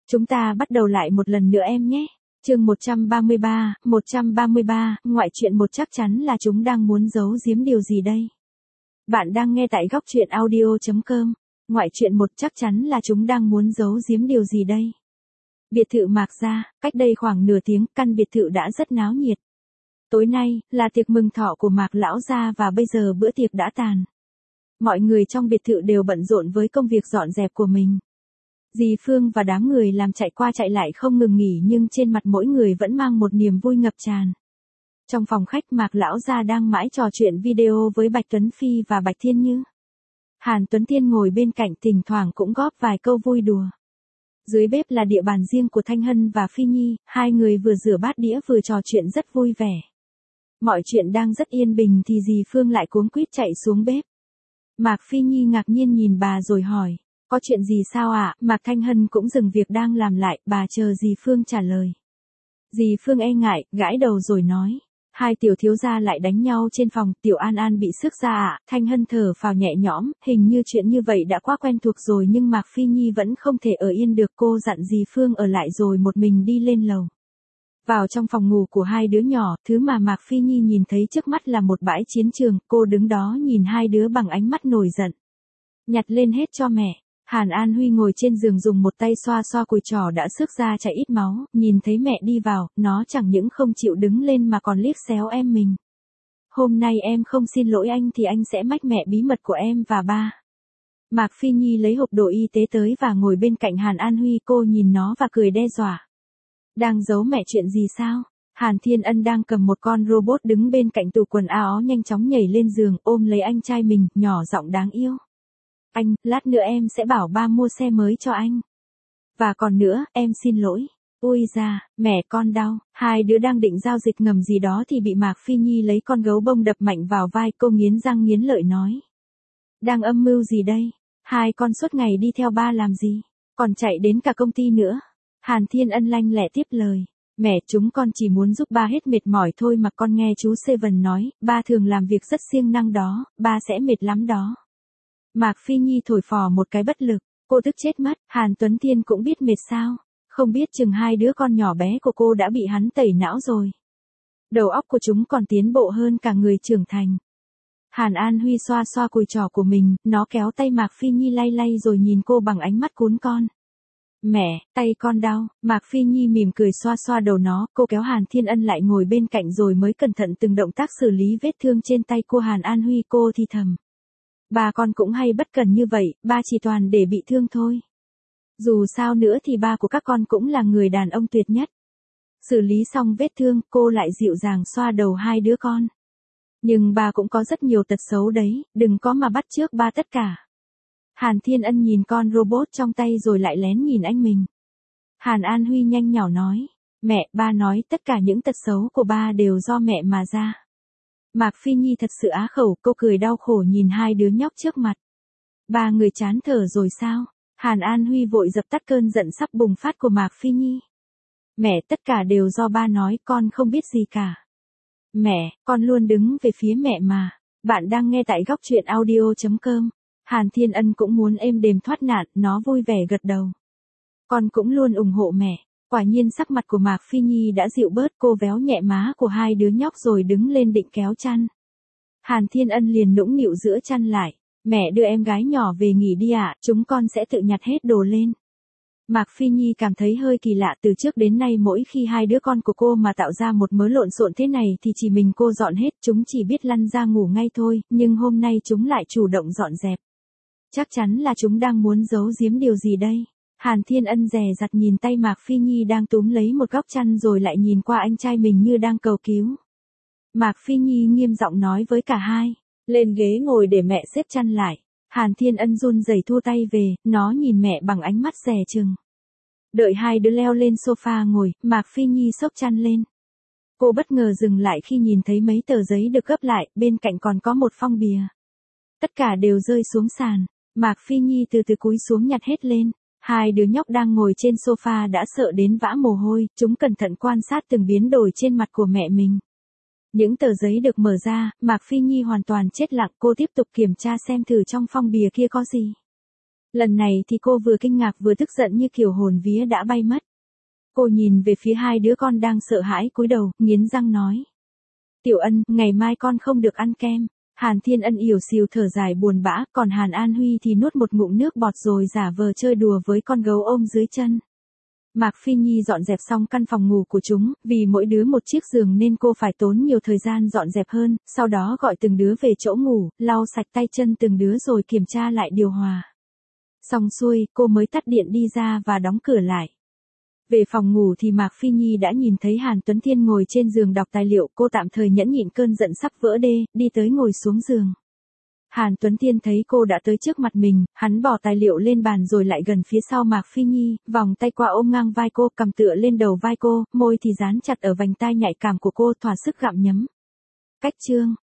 Chúng ta bắt đầu lại một lần nữa em nhé. Chương 133, ngoại truyện một chắc chắn là chúng đang muốn giấu giếm điều gì đây? Bạn đang nghe tại góc truyện audio.com. Ngoại truyện một chắc chắn là chúng đang muốn giấu giếm điều gì đây? Biệt thự Mạc gia, cách đây khoảng nửa tiếng, căn biệt thự đã rất náo nhiệt. Tối nay, là tiệc mừng thọ của Mạc lão gia và bây giờ bữa tiệc đã tàn. Mọi người trong biệt thự đều bận rộn với công việc dọn dẹp của mình. Dì Phương và đám người làm chạy qua chạy lại không ngừng nghỉ nhưng trên mặt mỗi người vẫn mang một niềm vui ngập tràn. Trong phòng khách Mạc lão gia đang mãi trò chuyện video với Bạch Tuấn Phi và Bạch Thiên Như. Hàn Tuấn Tiên ngồi bên cạnh thỉnh thoảng cũng góp vài câu vui đùa. Dưới bếp là địa bàn riêng của Thanh Hân và Phi Nhi, hai người vừa rửa bát đĩa vừa trò chuyện rất vui vẻ. Mọi chuyện đang rất yên bình thì dì Phương lại cuống quýt chạy xuống bếp. Mạc Phi Nhi ngạc nhiên nhìn bà rồi hỏi, có chuyện gì sao ạ? Mạc Thanh Hân cũng dừng việc đang làm lại, bà chờ dì Phương trả lời. Dì Phương e ngại, gãi đầu rồi nói, hai tiểu thiếu gia lại đánh nhau trên phòng, tiểu An An bị sức ra ạ. Thanh Hân thở phào nhẹ nhõm, hình như chuyện như vậy đã quá quen thuộc rồi nhưng Mạc Phi Nhi vẫn không thể ở yên được, cô dặn dì Phương ở lại rồi một mình đi lên lầu. Vào trong phòng ngủ của hai đứa nhỏ, thứ mà Mạc Phi Nhi nhìn thấy trước mắt là một bãi chiến trường, cô đứng đó nhìn hai đứa bằng ánh mắt nổi giận. Nhặt lên hết cho mẹ. Hàn An Huy ngồi trên giường dùng một tay xoa xoa cùi trỏ đã xước ra chảy ít máu, nhìn thấy mẹ đi vào, nó chẳng những không chịu đứng lên mà còn liếc xéo em mình. Hôm nay em không xin lỗi anh thì anh sẽ mách mẹ bí mật của em và ba. Mạc Phi Nhi lấy hộp đồ y tế tới và ngồi bên cạnh Hàn An Huy, cô nhìn nó và cười đe dọa. Đang giấu mẹ chuyện gì sao? Hàn Thiên Ân đang cầm một con robot đứng bên cạnh tủ quần áo nhanh chóng nhảy lên giường ôm lấy anh trai mình, nhỏ giọng đáng yêu. Anh, lát nữa em sẽ bảo ba mua xe mới cho anh. Và còn nữa, em xin lỗi. Ui da, mẹ con đau. Hai đứa đang định giao dịch ngầm gì đó thì bị Mạc Phi Nhi lấy con gấu bông đập mạnh vào vai, cô nghiến răng nghiến lợi nói. Đang âm mưu gì đây? Hai con suốt ngày đi theo ba làm gì? Còn chạy đến cả công ty nữa. Hàn Thiên Ân lanh lẹ tiếp lời. Mẹ, chúng con chỉ muốn giúp ba hết mệt mỏi thôi mà. Con nghe chú Seven nói, ba thường làm việc rất siêng năng đó, ba sẽ mệt lắm đó. Mạc Phi Nhi thổi phò một cái bất lực, cô tức chết mất. Hàn Tuấn Thiên cũng biết mệt sao, không biết chừng hai đứa con nhỏ bé của cô đã bị hắn tẩy não rồi. Đầu óc của chúng còn tiến bộ hơn cả người trưởng thành. Hàn An Huy xoa xoa cùi trỏ của mình, nó kéo tay Mạc Phi Nhi lay lay rồi nhìn cô bằng ánh mắt cún con. Mẹ, tay con đau. Mạc Phi Nhi mỉm cười xoa xoa đầu nó, cô kéo Hàn Thiên Ân lại ngồi bên cạnh rồi mới cẩn thận từng động tác xử lý vết thương trên tay cô. Hàn An Huy, cô thì thầm. Ba con cũng hay bất cần như vậy, ba chỉ toàn để bị thương thôi. Dù sao nữa thì ba của các con cũng là người đàn ông tuyệt nhất. Xử lý xong vết thương, cô lại dịu dàng xoa đầu hai đứa con. Nhưng ba cũng có rất nhiều tật xấu đấy, đừng có mà bắt chước ba tất cả. Hàn Thiên Ân nhìn con robot trong tay rồi lại lén nhìn anh mình. Hàn An Huy nhanh nhỏ nói, mẹ, ba nói tất cả những tật xấu của ba đều do mẹ mà ra. Mạc Phi Nhi thật sự á khẩu, cô cười đau khổ nhìn hai đứa nhóc trước mặt. Ba người chán thở rồi sao? Hàn An Huy vội dập tắt cơn giận sắp bùng phát của Mạc Phi Nhi. Mẹ, tất cả đều do ba nói, con không biết gì cả. Mẹ, con luôn đứng về phía mẹ mà. Bạn đang nghe tại góc truyện audio.com. Hàn Thiên Ân cũng muốn êm đềm thoát nạn, nó vui vẻ gật đầu. Con cũng luôn ủng hộ mẹ. Quả nhiên sắc mặt của Mạc Phi Nhi đã dịu bớt, cô véo nhẹ má của hai đứa nhóc rồi đứng lên định kéo chăn. Hàn Thiên Ân liền nũng nịu giữa chăn lại. Mẹ đưa em gái nhỏ về nghỉ đi ạ, chúng con sẽ tự nhặt hết đồ lên. Mạc Phi Nhi cảm thấy hơi kỳ lạ, từ trước đến nay mỗi khi hai đứa con của cô mà tạo ra một mớ lộn xộn thế này thì chỉ mình cô dọn hết, chúng chỉ biết lăn ra ngủ ngay thôi, nhưng hôm nay chúng lại chủ động dọn dẹp. Chắc chắn là chúng đang muốn giấu giếm điều gì đây. Hàn Thiên Ân dè dặt nhìn tay Mạc Phi Nhi đang túm lấy một góc chăn rồi lại nhìn qua anh trai mình như đang cầu cứu. Mạc Phi Nhi nghiêm giọng nói với cả hai, lên ghế ngồi để mẹ xếp chăn lại. Hàn Thiên Ân run rẩy thua tay về, nó nhìn mẹ bằng ánh mắt dè chừng. Đợi hai đứa leo lên sofa ngồi, Mạc Phi Nhi xốc chăn lên. Cô bất ngờ dừng lại khi nhìn thấy mấy tờ giấy được gấp lại, bên cạnh còn có một phong bìa. Tất cả đều rơi xuống sàn. Mạc Phi Nhi từ từ cúi xuống nhặt hết lên. Hai đứa nhóc đang ngồi trên sofa đã sợ đến vã mồ hôi, chúng cẩn thận quan sát từng biến đổi trên mặt của mẹ mình. Những tờ giấy được mở ra, Mạc Phi Nhi hoàn toàn chết lặng, cô tiếp tục kiểm tra xem thử trong phong bìa kia có gì. Lần này thì cô vừa kinh ngạc vừa tức giận như kiểu hồn vía đã bay mất. Cô nhìn về phía hai đứa con đang sợ hãi cúi đầu, nghiến răng nói. Tiểu Ân, ngày mai con không được ăn kem. Hàn Thiên Ân ỉu xìu thở dài buồn bã, còn Hàn An Huy thì nuốt một ngụm nước bọt rồi giả vờ chơi đùa với con gấu ôm dưới chân. Mạc Phi Nhi dọn dẹp xong căn phòng ngủ của chúng, vì mỗi đứa một chiếc giường nên cô phải tốn nhiều thời gian dọn dẹp hơn, sau đó gọi từng đứa về chỗ ngủ, lau sạch tay chân từng đứa rồi kiểm tra lại điều hòa. Xong xuôi, cô mới tắt điện đi ra và đóng cửa lại. Về phòng ngủ thì Mạc Phi Nhi đã nhìn thấy Hàn Tuấn Thiên ngồi trên giường đọc tài liệu, cô tạm thời nhẫn nhịn cơn giận sắp vỡ đê, đi tới ngồi xuống giường. Hàn Tuấn Thiên thấy cô đã tới trước mặt mình, hắn bỏ tài liệu lên bàn rồi lại gần phía sau Mạc Phi Nhi, vòng tay qua ôm ngang vai cô, cầm tựa lên đầu vai cô, môi thì dán chặt ở vành tai nhạy cảm của cô, thỏa sức gặm nhấm. Cách chương